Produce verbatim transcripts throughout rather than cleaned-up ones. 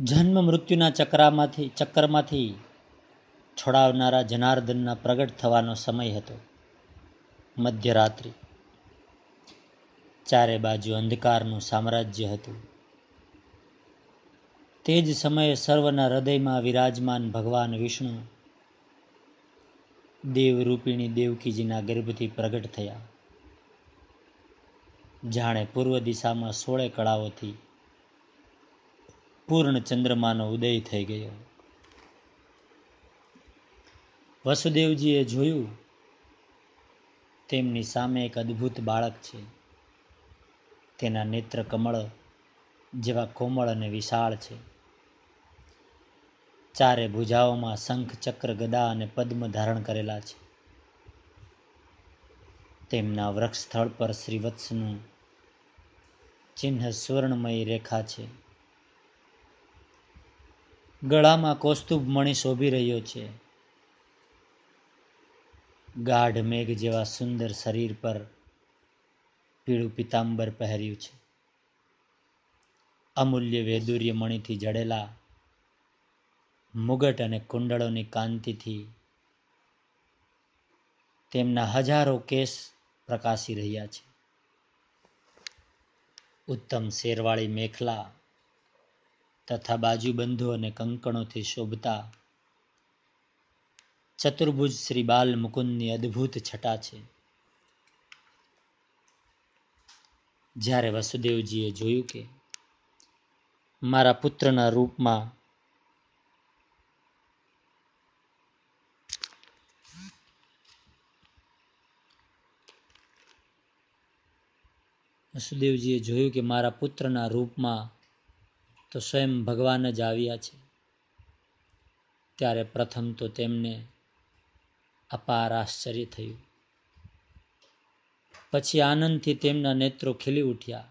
જન્મ મૃત્યુના ચક્રામાંથી ચક્કરમાંથી છોડાવનારા જનાર્દનના પ્રગટ થવાનો સમય હતો. મધ્યરાત્રિ. ચારે બાજુ અંધકારનું સામ્રાજ્ય હતું. તે જ સમયે સર્વના હૃદયમાં વિરાજમાન ભગવાન વિષ્ણુ દેવરૂપિણી દેવકીજીના ગર્ભથી પ્રગટ થયા. જાણે પૂર્વ દિશામાં સોળે કળાઓથી પૂર્ણ ચંદ્રમાનો ઉદય થઈ ગયો. વસુદેવજીએ જોયું, તેમની સામે એક અદ્ભુત બાળક છે. તેના નેત્ર કમળ જેવા કોમળ અને વિશાળ છે. ચારે ભુજાઓમાં શંખ, ચક્ર, ગદા અને પદ્મ ધારણ કરેલા છે. તેમના વક્ષ સ્થળ પર શ્રીવત્સનું ચિહ્ન સુવર્ણમય રેખા છે. ગળામાં કૌસ્તુભ મણિ શોભી રહ્યો છે. ગાઢ મેઘ જેવા સુંદર શરીર પર પીળું પિતાંબર પહેર્યું છે. અમૂલ્ય વૈદુર્ય મણિથી જડેલા મુગટ અને કુંડળોની કાંતિથી તેમના હજારો કેસ પ્રકાશી રહ્યા છે. ઉત્તમ શેરવાળી મેખલા તથા બાજુબંધો અને કંકણોથી શોભતા ચતુર્ભુજ શ્રી બાલ મુકુંદની અદ્ભુત છટા છે. જ્યારે વસુદેવજીએ જોયું કે મારા પુત્રના રૂપમાં વસુદેવજીએ જોયું કે મારા પુત્રના રૂપમાં તો સ્વયં ભગવાન જ આવ્યા છે, ત્યારે પ્રથમ તો તેમને અપાર આશ્ચર્ય થયું. પછી આનંદથી તેમના નેત્રો ખીલી ઉઠ્યા.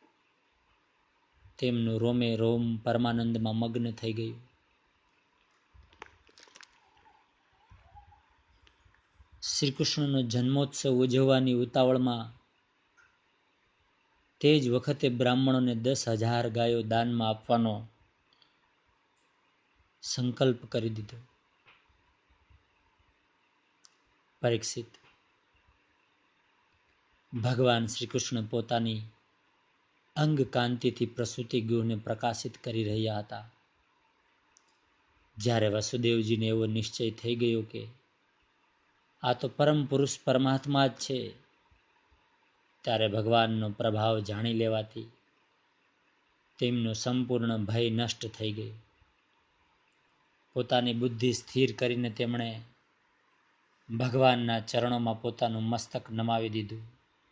તેમનું રોમે રોમ પરમાનંદમાં મગ્ન થઈ ગયું. શ્રી કૃષ્ણનો જન્મોત્સવ ઉજવવાની ઉતાવળમાં તે જ વખતે બ્રાહ્મણોને દસ હજાર ગાયો દાનમાં આપવાનો સંકલ્પ કરી દીધો. પરીક્ષિત, ભગવાન શ્રી કૃષ્ણ પોતાની અંગ કાંતિથી પ્રસૂતિ ગૃહને પ્રકાશિત કરી રહ્યા હતા. જ્યારે વસુદેવજીને એવો નિશ્ચય થઈ ગયો કે આ તો પરમ પુરુષ પરમાત્મા જ છે, ત્યારે ભગવાનનો પ્રભાવ જાણી લેવાથી તેમનો સંપૂર્ણ ભય નષ્ટ થઈ ગયો. પોતાની બુદ્ધિ સ્થિર કરીને તેમણે ભગવાનના ચરણોમાં પોતાનું મસ્તક નમાવી દીધું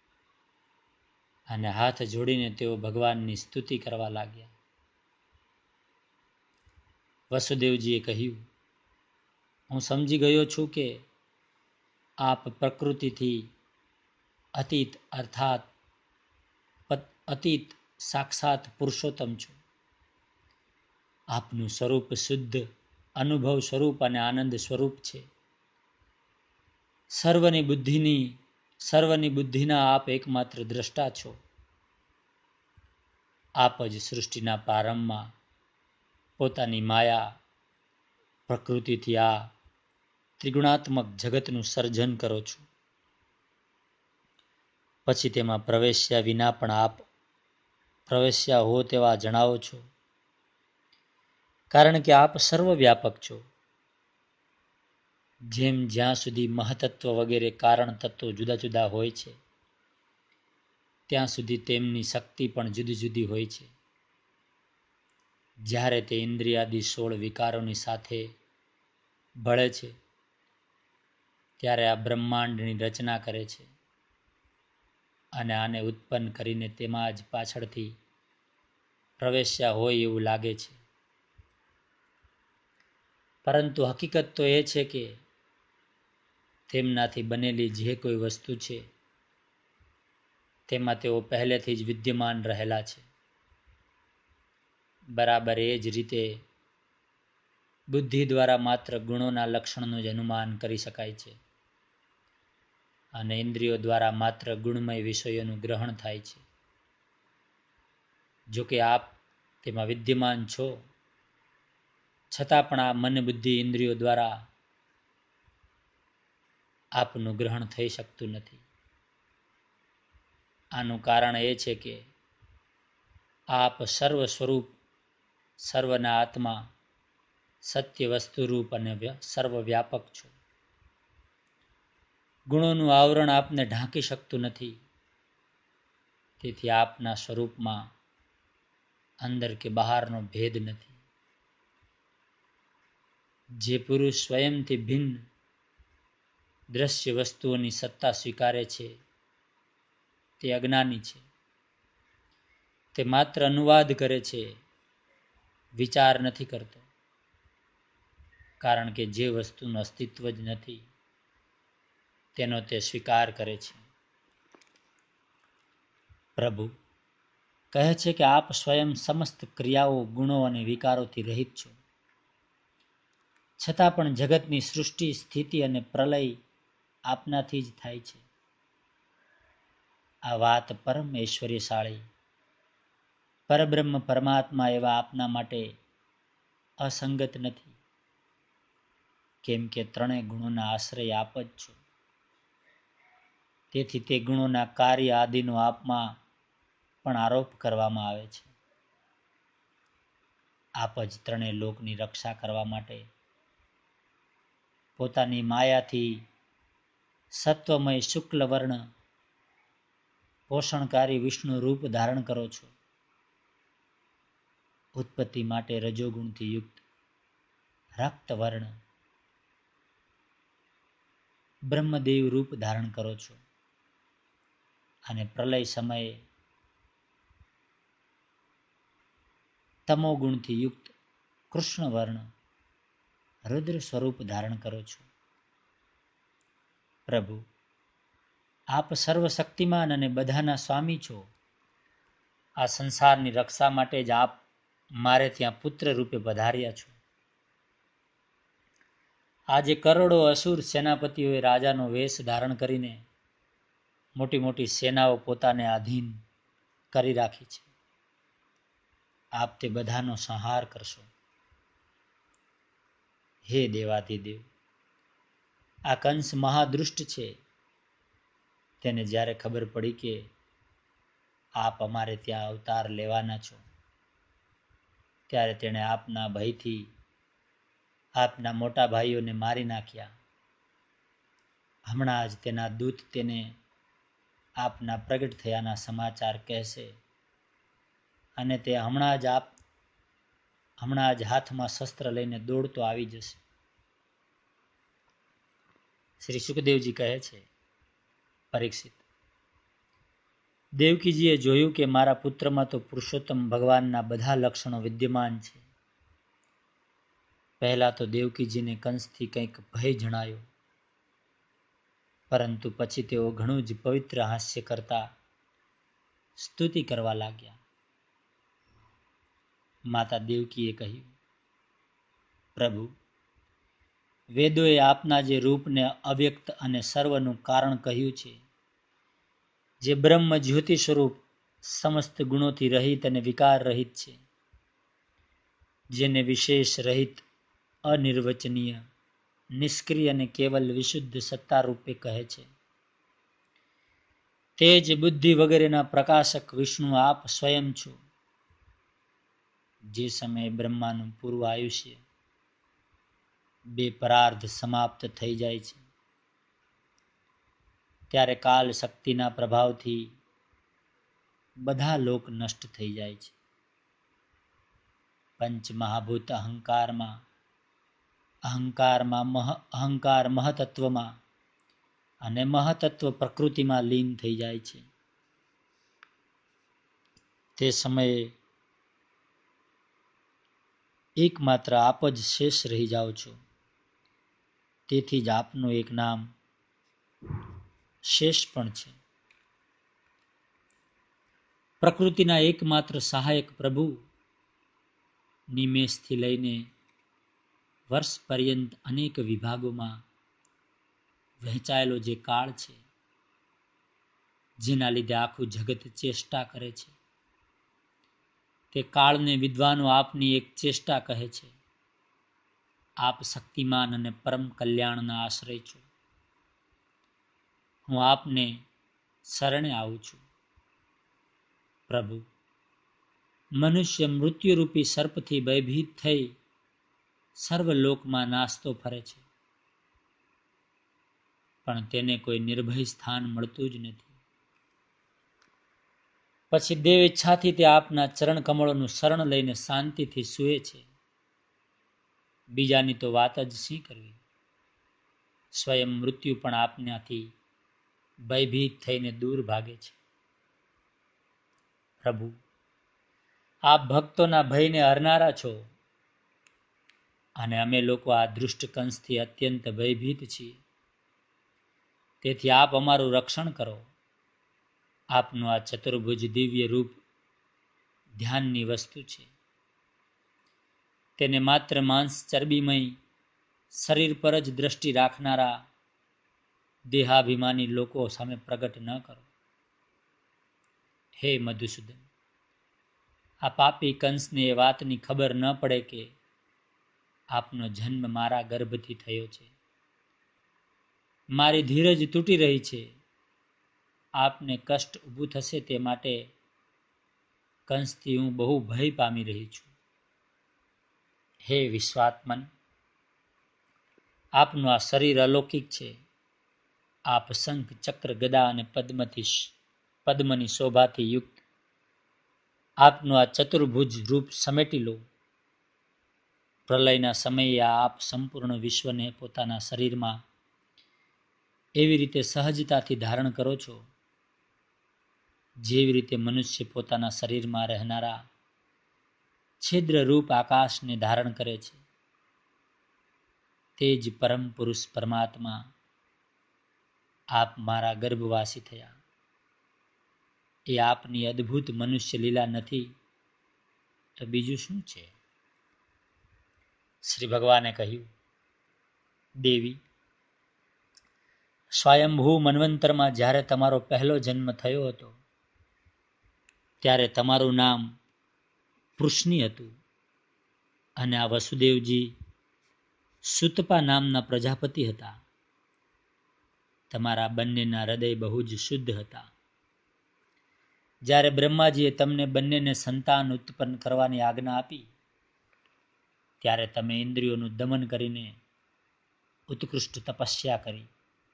અને હાથ જોડીને તેઓ ભગવાનની સ્તુતિ કરવા લાગ્યા. વસુદેવજીએ કહ્યું, હું સમજી ગયો છું કે આપ પ્રકૃતિથી અતીત અર્થાત અતીત સાક્ષાત પુરુષોત્તમ છો. આપનું સ્વરૂપ શુદ્ધ અનુભવ સ્વરૂપ અને આનંદ સ્વરૂપ છે. સર્વની બુદ્ધિની સર્વની બુદ્ધિના આપ એકમાત્ર દ્રષ્ટા છો. આપ જ સૃષ્ટિના પ્રારંભમાં પોતાની માયા પ્રકૃતિથી આ ત્રિગુણાત્મક જગતનું સર્જન કરો છો. પછી તેમાં પ્રવેશ્યા વિના પણ આપ પ્રવેશ્યા હો તેવા જણાવો છો, કારણ કે આપ સર્વવ્યાપક છો. જેમ જ્યાં સુધી મહતત્વ વગેરે કારણ તત્વો જુદા જુદા હોય છે, ત્યાં સુધી તેમની શક્તિ પણ જુદી જુદી હોય છે. જ્યારે તે ઇન્દ્રિયાદિ સોળ વિકારોની સાથે ભળે છે, ત્યારે આ બ્રહ્માંડની રચના કરે છે અને આને ઉત્પન્ન કરીને તેમાં જ પાછળથી પ્રવેશ્યા હોય એવું લાગે છે. પરંતુ હકીકત તો એ છે કે તેમનાથી બનેલી જે કોઈ વસ્તુ છે તેમાં તેઓ પહેલેથી જ વિદ્યમાન રહેલા છે. બરાબર એ જ રીતે બુદ્ધિ દ્વારા માત્ર ગુણોના લક્ષણનું જ અનુમાન કરી શકાય છે અને ઇન્દ્રિયો દ્વારા માત્ર ગુણમય વિષયોનું ગ્રહણ થાય છે. જો કે આપ તેમાં વિદ્યમાન છો છતાં પણ આ મન બુદ્ધિ ઇન્દ્રિયો દ્વારા આપનું ગ્રહણ થઈ શકતું નથી. આનું કારણ એ છે કે આપ સર્વ સ્વરૂપ, સર્વના આત્મા, સત્ય વસ્તુરૂપ અને સર્વવ્યાપક છો. ગુણોનું આવરણ આપને ઢાંકી શકતું નથી. તેથી આપના સ્વરૂપમાં અંદર કે બહારનો ભેદ નથી. જે પુરુષ સ્વયંથી ભિન્ન દ્રશ્ય વસ્તુઓની સત્તા સ્વીકારે છે તે અજ્ઞાની છે. તે માત્ર અનુવાદ કરે છે, વિચાર નથી કરતો. કારણ કે જે વસ્તુનું અસ્તિત્વ જ નથી તેનો તે સ્વીકાર કરે છે. પ્રભુ કહે છે કે આપ સ્વયં સમસ્ત ક્રિયાઓ, ગુણો અને વિકારોથી રહિત છો. છતાં પણ જગતની સૃષ્ટિ, સ્થિતિ અને પ્રલય આપનાથી જ થાય છે. આ વાત પરમ ઐશ્વર્યશાળી પરબ્રહ્મ પરમાત્મા એવા આપના માટે અસંગત નથી. કેમ કે ત્રણેય ગુણોના આશ્રય આપ જ છો. તેથી તે ગુણોના કાર્ય આદિનો આપમાં પણ આરોપ કરવામાં આવે છે. આપ જ ત્રણેય લોકની રક્ષા કરવા માટે પોતાની માયાથી સત્વમય શુક્લ વર્ણ પોષણકારી વિષ્ણુ રૂપ ધારણ કરો છો. ઉત્પત્તિ માટે રજોગુણથી યુક્ત રક્ત વર્ણ બ્રહ્મદેવ રૂપ ધારણ કરો છો. અને પ્રલય સમયે તમોગુણથી યુક્ત કૃષ્ણ વર્ણ રુદ્ર સ્વરૂપ ધારણ કરો છો. પ્રભુ આપ સર્વશક્તિમાન અને બધાના સ્વામી છો. આ સંસારની રક્ષા માટે જ આપ મારે ત્યાં પુત્ર રૂપે પધાર્યા છો. આજે કરોડો અસુર સેનાપતિઓએ રાજાનો વેશ ધારણ કરીને મોટી મોટી સેનાઓ પોતાને આધીન કરી રાખી છે. આપ તે બધાનો સંહાર કરશો. હે દેવાધિદેવ, આ કંસ મહાદુષ્ટ છે. તેને જ્યારે ખબર પડી કે આપ અમારે ત્યાં અવતાર લેવાના છો, ત્યારે તેણે આપના ભયથી આપના મોટા ભાઈઓને મારી નાખ્યા. હમણાં જ તેના દૂત તેને આપના પ્રગટ થયાના સમાચાર કહેશે અને તે હમણાં જ આપ હમણાં જ હાથમાં શસ્ત્ર લઈને દોડતો આવી જશે. શ્રી સુખદેવજી કહે છે, પરીક્ષિત, દેવકીજીએ જોયું કે મારા પુત્રમાં તો પુરુષોત્તમ ભગવાનના બધા લક્ષણો વિદ્યમાન છે. પહેલા તો દેવકીજીને કંસથી કંઈક ભય જણાયો, પરંતુ પછી તેઓ ઘણું જ પવિત્ર હાસ્ય કરતા સ્તુતિ કરવા લાગ્યા. માતા દેવકીએ કહ્યું, પ્રભુ, વેદોએ આપના જે રૂપને અવ્યક્ત અને સર્વનું કારણ કહ્યું છે, જે બ્રહ્મ જ્યોતિ સ્વરૂપ સમસ્ત ગુણોથી રહિત અને વિકાર રહિત છે, જેને વિશેષ રહિત, અનિર્વચનીય, નિષ્ક્રિય અને કેવલ વિશુદ્ધ સત્તા રૂપે કહે છે, તે જ બુદ્ધિ વગેરેના પ્રકાશક વિષ્ણુ આપ સ્વયં છો. જે સમયે બ્રહ્માનું પૂર્વ આયુષ્ય બે પરાર્ધ સમાપ્ત થઈ જાય છે, ત્યારે કાલ શક્તિના પ્રભાવથી બધા લોક નષ્ટ થઈ જાય છે. પંચ મહાભૂત અહંકારમાં અહંકારમાં મહ અહંકાર મહતત્વમાં અને મહતત્વ પ્રકૃતિમાં લીન થઈ જાય છે. તે સમયે એકમાત્ર આપ જ શેષ રહી જાઓ છો. તેથી જ આપનું એક નામ શેષ પણ છે. પ્રકૃતિના એકમાત્ર સહાયક પ્રભુ, નિમેષથી લઈને વર્ષ પર્યંત અનેક વિભાગોમાં વહેંચાયેલો જે કાળ છે, જેના લીધે આખું જગત ચેષ્ટા કરે છે, તે કાળને વિદ્વાનો આપની એક ચેષ્ટા કહે છે. આપ શક્તિમાન અને પરમ કલ્યાણના આશ્રય છો. હું આપને શરણે આવું છું. પ્રભુ, મનુષ્ય મૃત્યુરૂપી સર્પથી ભયભીત થઈ સર્વલોકમાં નાસતો ફરે છે, પણ તેને કોઈ નિર્ભય સ્થાન મળતું જ નથી. પછી દેવ ઈચ્છાથી તે આપના ચરણ કમળોનું શરણ લઈને શાંતિથી સૂએ છે. બીજાની તો વાત જ શી કરવી. સ્વયં મૃત્યુ પણ આપનાથી ભયભીત થઈને દૂર ભાગે છે. પ્રભુ, આપ ભક્તોના ભયને હરનારા છો, અને અમે લોકો આ દુષ્ટ કંસથી અત્યંત ભયભીત છીએ. તેથી આપ અમારું રક્ષણ કરો. આપનું આ ચતુર્ભુજ દિવ્ય રૂપ ધ્યાનની વસ્તુ છે. તેને માત્ર માંસ ચરબીમય શરીર પર જ દ્રષ્ટિ રાખનારા દેહાભિમાની લોકો સામે પ્રગટ ન કરો. હે મધુસૂદન, આ પાપી કંસને એ વાતની ખબર ન પડે કે આપનો જન્મ મારા ગર્ભથી થયો છે. મારી ધીરજ તૂટી રહી છે. આપને કષ્ટ ઊભું થશે તે માટે કંસથી હું બહુ ભય પામી રહી છું. હે વિશ્વાત્મન, આપનું આ શરીર અલૌકિક છે. આપ શંખ, ચક્ર, ગદા અને પદ્મથી પદ્મની શોભાથી યુક્ત આપનું આ ચતુર્ભુજ રૂપ સમેટી લો. પ્રલયના સમયે આપ સંપૂર્ણ વિશ્વને પોતાના શરીરમાં એવી રીતે સહજતાથી ધારણ કરો છો, જેવી રીતે મનુષ્ય પોતાના શરીરમાં રહેનારા છિદ્ર રૂપ આકાશને ધારણ કરે છે. તે જ પરમ પુરુષ પરમાત્મા આપ મારા ગર્ભવાસી થયા. એ આપની અદ્ભુત મનુષ્ય લીલા નથી તો બીજું શું છે? શ્રી ભગવાને કહ્યું, દેવી, સ્વયંભૂ મન્વંતરમાં જ્યારે તમારો પહેલો જન્મ થયો હતો, ત્યારે તમારું નામ પૃશ્નિ હતું, અને આ વસુદેવજી સુતપા નામના પ્રજાપતિ હતા. તમારા બંનેના હૃદય બહુ જ શુદ્ધ હતા. જ્યારે બ્રહ્માજીએ તમને બંનેને સંતાન ઉત્પન્ન કરવાની આજ્ઞા આપી, ત્યારે તમે ઇન્દ્રિયોનું દમન કરીને ઉત્કૃષ્ટ તપસ્યા કરી.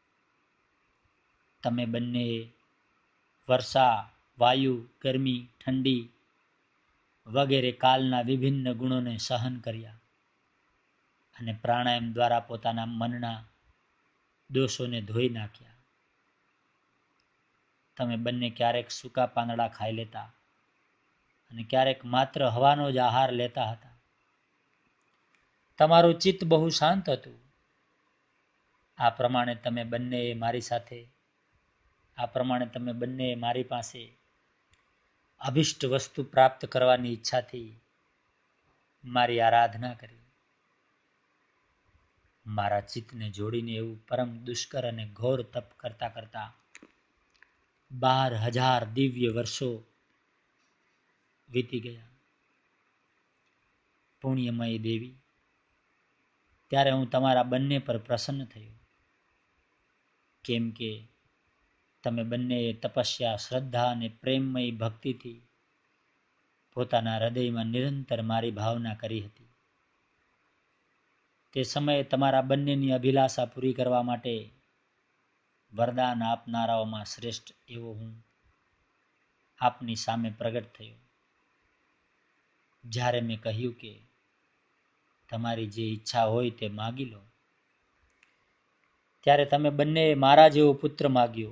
તમે બંને વર્ષા, વાયુ, ગરમી, ઠંડી વગેરે કાલના વિભિન્ન ગુણોને સહન કર્યા, અને પ્રાણાયામ દ્વારા પોતાના મનના દોષોને ધોઈ નાખ્યા. તમે બંને ક્યારેક સૂકા પાંદડા ખાઈ લેતા અને ક્યારેક માત્ર હવાનો જ આહાર લેતા હતા. તમારું ચિત્ત બહુ શાંત હતું. આ પ્રમાણે તમે બંનેએ મારી સાથે આ પ્રમાણે તમે બંનેએ મારી પાસે અભિષ્ટ વસ્તુ પ્રાપ્ત કરવાની ઈચ્છાથી મારી આરાધના કરી. મારા ચિત્તને જોડીને એવું પરમ દુષ્કર અને ઘોર તપ કરતા કરતા બાર હજાર દિવ્ય વર્ષો વીતી ગયા. પુણ્યમયી દેવી, ત્યારે હું તમારા બંને પર પ્રસન્ન થયો, કેમ કે તમે બંનેએ તપસ્યા, શ્રદ્ધા અને પ્રેમમયી ભક્તિથી પોતાના હૃદયમાં નિરંતર મારી ભાવના કરી હતી. તે સમયે તમારા બંનેની અભિલાષા પૂરી કરવા માટે વરદાન આપનારાઓમાં શ્રેષ્ઠ એવો હું આપની સામે પ્રગટ થયો. જ્યારે મેં કહ્યું કે તમારી જે ઈચ્છા હોય તે માગી લો, ત્યારે તમે બંનેએ મારા જેવો પુત્ર માગ્યો.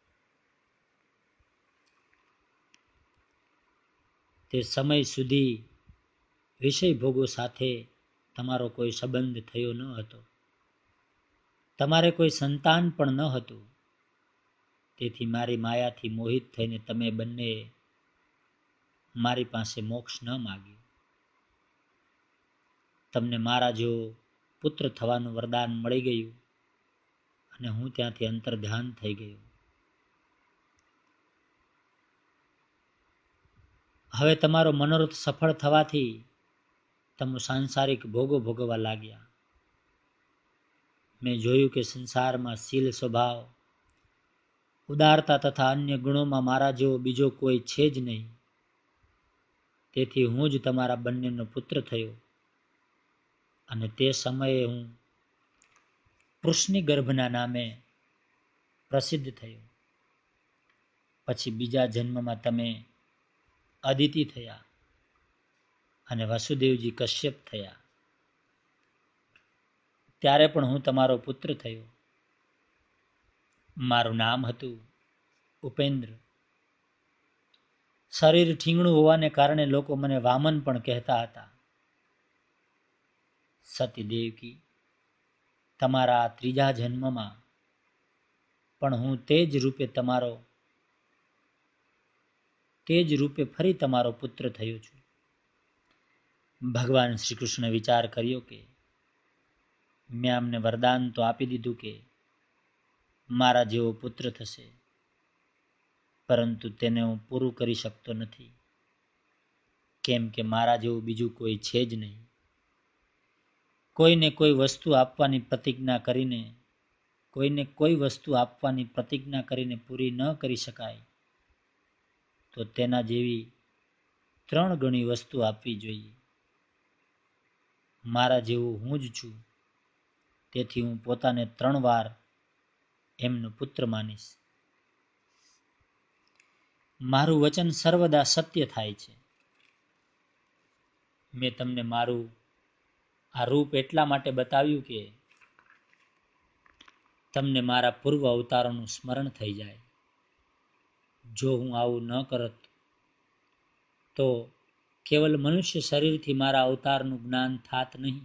તે સમય સુધી વિષય ભોગો સાથે તમારો કોઈ સંબંધ થયો ન હતો. તમારે કોઈ સંતાન પણ ન હતું. તેથી મારી માયાથી મોહિત થઈને તમે બંનેએ મારી પાસે મોક્ષ ન માગ્યું. તમને મારા જેવો પુત્ર થવાનું વરદાન મળી ગયું, અને હું ત્યાંથી અંતર્ધ્યાન થઈ ગયો. હવે તમારો મનોરથ સફળ થવાથી તમે સાંસારિક ભોગો ભોગવવા લાગ્યા. મેં જોયું કે સંસારમાં શીલ સ્વભાવ, ઉદારતા તથા અન્ય ગુણોમાં મારા જેવો બીજો કોઈ છે જ નહીં. તેથી હું જ તમારા બંનેનો પુત્ર થયો અને તે સમયે હું વૃષ્ણિ ગર્ભના નામે પ્રસિદ્ધ થયો. પછી બીજા જન્મમાં તમે અદિતિ થયા અને વસુદેવજી કશ્યપ થયા. ત્યારે પણ હું તમારો પુત્ર થયો. મારું નામ હતું ઉપેન્દ્ર. શરીર ઠીંગણું હોવાને કારણે લોકો મને વામન પણ કહેતા હતા. સતી દેવકી, તમારા ત્રીજા જન્મમાં પણ હું તે જ રૂપે તમારો તે જ રૂપે ફરી તમારો પુત્ર થયો છું. ભગવાન શ્રી કૃષ્ણે વિચાર કર્યો કે મેં અમને વરદાન તો આપી દીધું કે મારા જેવો પુત્ર થશે, પરંતુ તેને હું પૂરું કરી શકતો નથી, કેમ કે મારા જેવું બીજું કોઈ છે જ નહીં. કોઈને કોઈ વસ્તુ આપવાની પ્રતિજ્ઞા કરીને કોઈને કોઈ વસ્તુ આપવાની પ્રતિજ્ઞા કરીને પૂરી ન કરી શકાય તો તેના જેવી ત્રણ ગણી વસ્તુ આપવી જોઈએ. મારા જેવું હું જ છું, તેથી હું પોતાને ત્રણ વાર એમનો પુત્ર માનીશ. મારું વચન સર્વદા સત્ય થાય છે. મેં તમને મારું આ રૂપ એટલા માટે બતાવ્યું કે તમને મારા પૂર્વ અવતારોનું સ્મરણ થઈ જાય. જો હું આવું ન કરત તો કેવલ મનુષ્ય શરીરથી મારા અવતારનું જ્ઞાન થાત નહીં.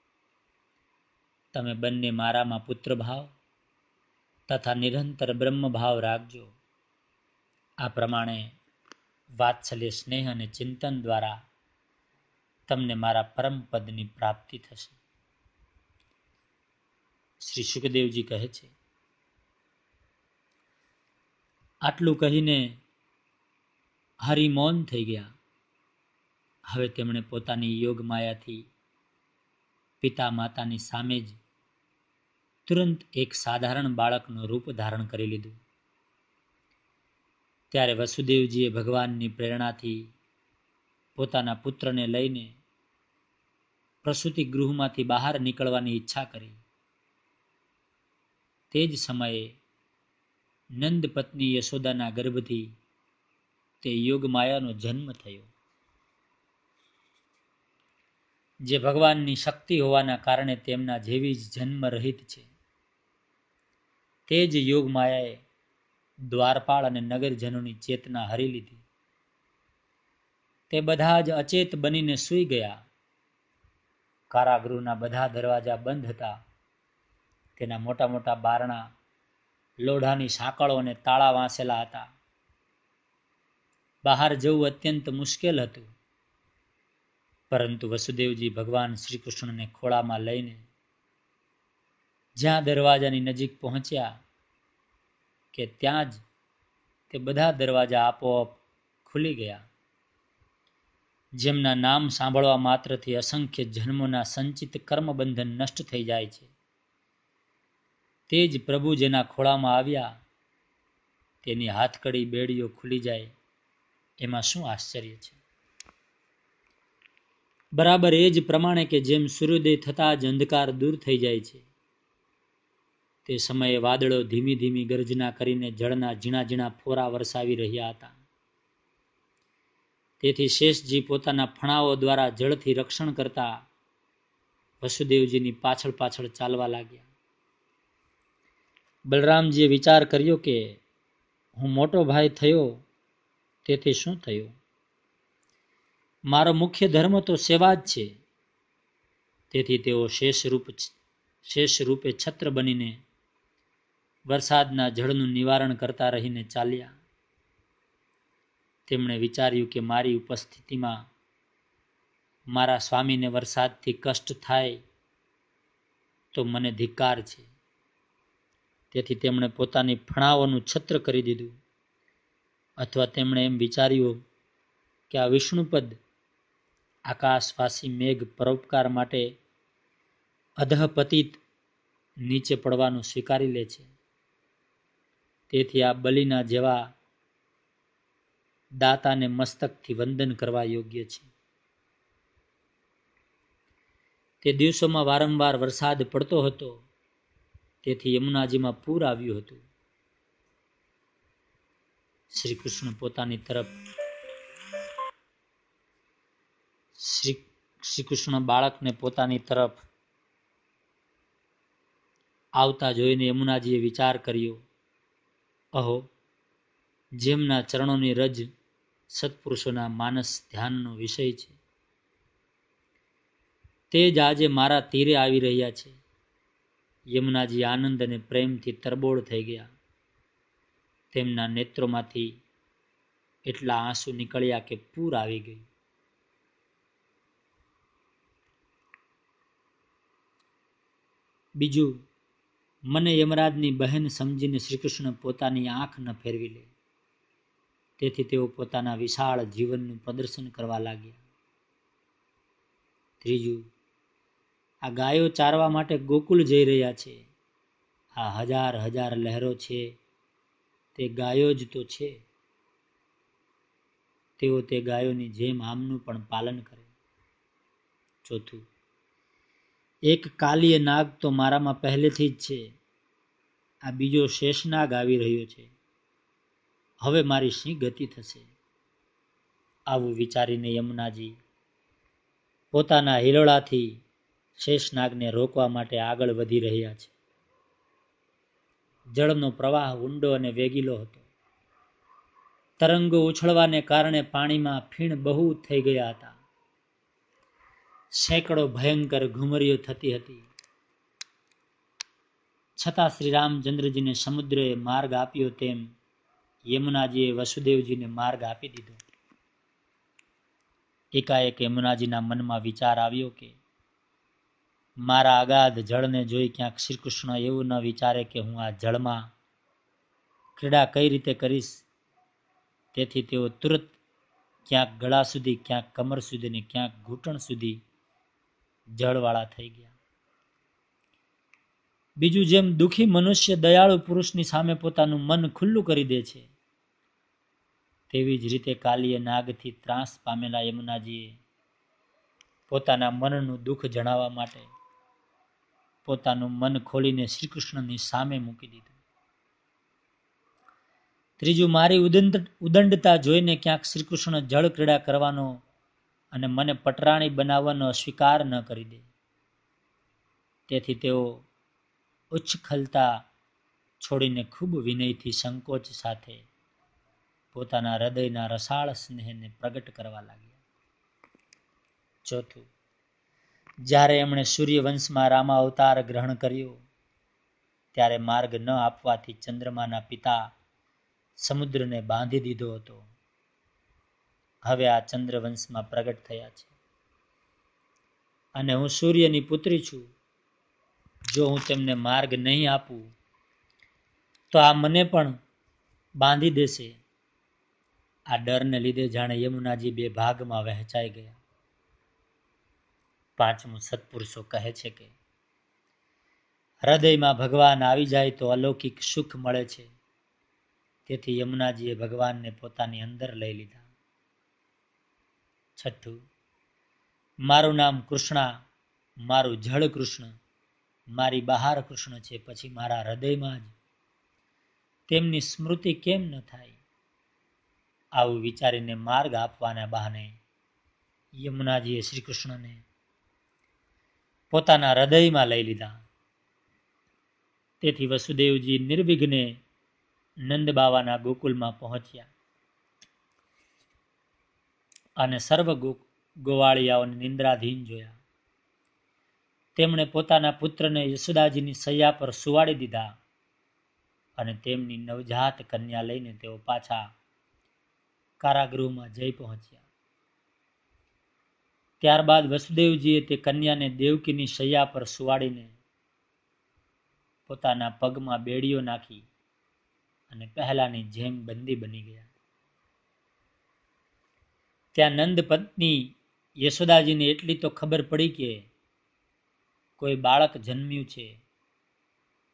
તમે બંને મારામાં પુત્ર ભાવ તથા નિરંતર બ્રહ્મ ભાવ રાખજો. આ પ્રમાણે વાત્સલ્ય, સ્નેહ અને ચિંતન દ્વારા તમને મારા પરમ પદની પ્રાપ્તિ થશે. શ્રી સુખદેવજી કહે છે, આટલું કહીને હરિ મૌન થઈ ગયા. હવે તેમણે પોતાની યોગ માયાથી પિતા માતાની સામે જ તુરંત એક સાધારણ બાળકનું રૂપ ધારણ કરી લીધું. ત્યારે વસુદેવજીએ ભગવાનની પ્રેરણાથી પોતાના પુત્રને લઈને પ્રસૂતિ ગૃહમાંથી બહાર નીકળવાની ઈચ્છા કરી. તે જ સમયે નંદ પત્ની યશોદાના ગર્ભથી તે યોગમાયાનો જન્મ થયો, જે ભગવાનની શક્તિ હોવાના કારણે તેમના જેવી જ જન્મ રહિત છે. તે જ યોગમાયાએ દ્વારપાળ અને નગરજનોની ચેતના હરી લીધી. તે બધા જ અચેત બનીને સૂઈ ગયા. કારાગૃહના બધા દરવાજા બંધ હતા. તેના મોટા મોટા બારણા લોઢાની સાંકળો અને તાળા વાંસેલા હતા. બહાર જવું અત્યંત મુશ્કેલ હતું. પરંતુ વસુદેવજી ભગવાન શ્રી કૃષ્ણને ખોળામાં લઈને જ્યાં દરવાજાની નજીક પહોંચ્યા કે ત્યાં જ તે બધા દરવાજા આપોઆપ ખુલી ગયા. જેમના નામ સાંભળવા માત્રથી અસંખ્ય જન્મોના સંચિત કર્મબંધન નષ્ટ થઈ જાય છે, તે જ પ્રભુ જેના ખોળામાં આવ્યા તેની હાથકડી બેડીઓ ખુલી જાય, એમાં શું આશ્ચર્ય છે? બરાબર એ જ પ્રમાણે કે જેમ સૂર્યોદય થતાં જ અંધકાર દૂર થઈ જાય છે, તે સમયે વાદળો ધીમી ધીમી ગર્જના કરીને જળના ઝીણા ઝીણા ફોરા વરસાવી રહ્યા હતા. તેથી શેષજી પોતાના ફણાઓ દ્વારા જળથી રક્ષણ કરતા વસુદેવજીની પાછળ પાછળ ચાલવા લાગ્યા. બલરામજીએ વિચાર કર્યો કે હું મોટો ભાઈ થયો તેથી શું થયું? મારો મુખ્ય ધર્મ તો સેવા જ છે. તેથી તેઓ શેષ રૂપ શેષ રૂપે છત્ર બનીને વરસાદના જળનું નિવારણ કરતા રહીને ચાલ્યા. તેમણે વિચાર્યું કે મારી ઉપસ્થિતિમાં મારા સ્વામીને વરસાદથી કષ્ટ થાય તો મને ધિક્કાર છે. તેથી તેમણે પોતાની ફણાઓનું છત્ર કરી દીધું. અથવા તેમણે એમ વિચાર્યું કે આ વિષ્ણુપદ આકાશવાસી મેઘ પરોપકાર માટે અધઃપતિત નીચે પડવાનું સ્વીકારી લે છે. તેથી આ બલિના જેવા દાતાને મસ્તકથી વંદન કરવા યોગ્ય છે. તે દિવસોમાં વારંવાર વરસાદ પડતો હતો, તેથી યમુનાજીમાં પૂર આવ્યું હતું. શ્રી કૃષ્ણ પોતાની તરફ શ્રી શ્રી કૃષ્ણ બાળકને પોતાની તરફ આવતા જોઈને યમુનાજીએ વિચાર કર્યો, અહો, જેમના ચરણોની રજ સત્પુરુષોના માનસ ધ્યાનનો વિષય છે, તે જ આજે મારા તીરે આવી રહ્યા છે. યમુનાજી આનંદ અને પ્રેમથી તરબોળ થઈ ગયા. તેમના નેત્રોમાંથી એટલા આંસુ નીકળ્યા કે પૂર આવી ગયું. બીજું, મને યમરાજની બહેન સમજીને શ્રીકૃષ્ણ પોતાની આંખ ન ફેરવી લે, તેથી તેઓ પોતાના વિશાળ જીવનનું પ્રદર્શન કરવા લાગ્યા. ત્રીજું, આ ગાયો ચારવા માટે ગોકુલ જઈ રહ્યા છે. આ હજાર હજાર લહેરો છે, તે ગાયો જ તો છે. તેઓ તે ગાયોની જેમ આમનું પણ પાલન કરે. ચોથું, એક કાલીય નાગ તો મારામાં પહેલેથી જ છે. આ બીજો શેષનાગ આવી રહ્યો છે. હવે મારી શી ગતિ થશે? આવું વિચારીને યમુનાજી પોતાના હિલોળાથી શેષનાગને રોકવા માટે આગળ વધી રહ્યા છે. જળનો પ્રવાહ ઊંડો અને વેગીલો હતો. તરંગો ઉછળવાને કારણે પાણીમાં ફીણ બહુ થઈ ગયા હતા. સેંકડો ભયંકર ઘુમરીઓ થતી હતી. છતાં શ્રી રામચંદ્રજીને સમુદ્રએ માર્ગ આપ્યો તેમ યમુનાજીએ વસુદેવજીને માર્ગ આપી દીધો. એકાએક યમુનાજીના મનમાં વિચાર આવ્યો કે મારા અગાધ જળને જોઈ ક્યાંક શ્રીકૃષ્ણ એવું ન વિચારે કે હું આ જળમાં ક્રીડા કઈ રીતે કરીશ. તેથી તેઓ તુરત ક્યાંક ગળા સુધી, ક્યાંક કમર સુધી ને ક્યાંક ઘૂંટણ સુધી જળવાળા થઈ ગયા. બીજું, જેમ દુઃખી મનુષ્ય દયાળુ પુરુષની સામે પોતાનું મન ખુલ્લું કરી દે છે, તેવી જ રીતે કાલીય નાગથી ત્રાસ પામેલા યમુનાજીએ પોતાના મનનું દુઃખ જણાવવા માટે પોતાનું મન ખોલીને શ્રીકૃષ્ણની સામે મૂકી દીધું. ત્રીજું, મારી ઉદંડ ઉદંડતા જોઈને ક્યાંક શ્રીકૃષ્ણ જળ ક્રીડા કરવાનો અને મને પટરાણી બનાવવાનો અસ્વીકાર ન કરી દે. તેથી તેઓ ઉચ્છખલતા છોડીને ખૂબ વિનયથી સંકોચ સાથે પોતાના હૃદયના રસાળ સ્નેહને પ્રગટ કરવા લાગ્યા. ચોથું, જ્યારે એમણે સૂર્યવંશમાં રામા અવતાર ગ્રહણ કર્યો, ત્યારે માર્ગ ન આપવાથી ચંદ્રમાના પિતા સમુદ્રને બાંધી દીધો હતો. હવે આ ચંદ્રવંશમાં પ્રગટ થયા છે અને હું સૂર્યની પુત્રી છું. જો હું તેમને માર્ગ નહીં આપું તો આ મને પણ બાંધી દેશે. આ ડરને લીધે જાણે યમુનાજી બે ભાગમાં વહેંચાઈ ગયા. પાંચમું, સત્પુરુષો કહે છે કે હૃદયમાં ભગવાન આવી જાય તો અલૌકિક સુખ મળે છે. તેથી યમુનાજીએ ભગવાનને પોતાની અંદર લઈ લીધા. છઠ્ઠું, મારું નામ કૃષ્ણા, મારું જળ કૃષ્ણ, મારી બહાર કૃષ્ણ છે, પછી મારા હૃદયમાં જ તેમની સ્મૃતિ કેમ ન થાય? આવું વિચારીને માર્ગ આપવાના બહાને યમુનાજીએ શ્રી કૃષ્ણને પોતાના હૃદયમાં લઈ લીધા. તેથી વસુદેવજી નિર્વિઘ્ને નંદ બાવાના ગોકુલમાં પહોંચ્યા અને સર્વ ગોવાળિયાઓને નિંદ્રાધીન જોયા. તેમણે પોતાના પુત્રને યશોદાજીની સૈયા પર સુવાડી દીધા અને તેમની નવજાત કન્યા લઈને તેઓ પાછા કારાગૃહમાં જઈ પહોંચ્યા. ત્યારબાદ વસુદેવજીએ તે કન્યાને દેવકીની શૈયા પર સુવાડીને પોતાના પગમાં બેડીઓ નાખી અને પહેલાની જેમ બંદી બની ગયા. ત્યાં નંદ પત્ની યશોદાજીને એટલી તો ખબર પડી કે કોઈ બાળક જન્મ્યું છે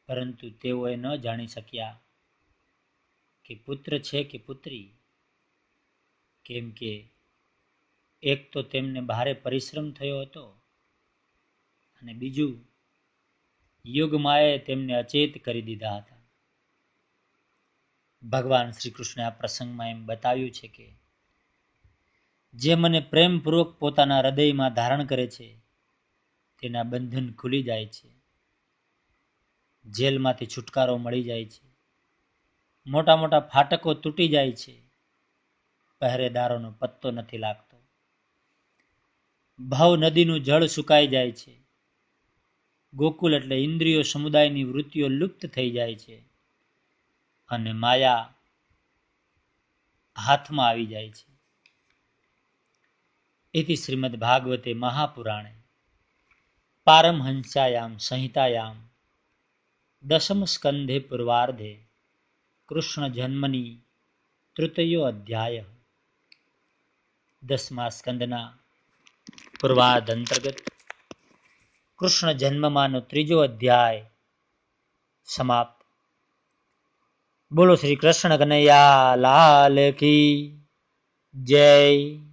પરંતુ તેઓએ ન જાણી શક્યા કે પુત્ર છે કે પુત્રી, કેમ કે એક તો તેમને ભારે પરિશ્રમ થયો હતો અને બીજું યોગમાયાએ તેમને અચેત કરી દીધા હતા. ભગવાન શ્રી કૃષ્ણે આ પ્રસંગમાં એમ બતાવ્યું છે કે જે મને પ્રેમપૂર્વક પોતાના હૃદયમાં ધારણ કરે છે તેના બંધન ખુલી જાય છે, જેલમાંથી છુટકારો મળી જાય છે, મોટા મોટા ફાટકો તૂટી જાય છે, પહેરેદારોનો પત્તો નથી લાગતો, ભાવ નદીનું જળ સુકાઈ જાય છે, ગોકુલ એટલે ઇન્દ્રિયો સમુદાયની વૃત્તિઓ લુપ્ત થઈ જાય છે અને માયા હાથમાં આવી જાય છે. इति श्रीमद् भागवते महापुराणे पारमहंस्यायां संहितायां दशम स्कंधे पूर्वार्धे कृष्ण जन्मनी तृतीयो अध्याय. दसमा स्कंदना પૂર્વાર્ધ અંતર્ગત કૃષ્ણ જન્મમાંનો ત્રીજો અધ્યાય સમાપ્ત. બોલો શ્રી કૃષ્ણ કનૈયા લાલ કી જય.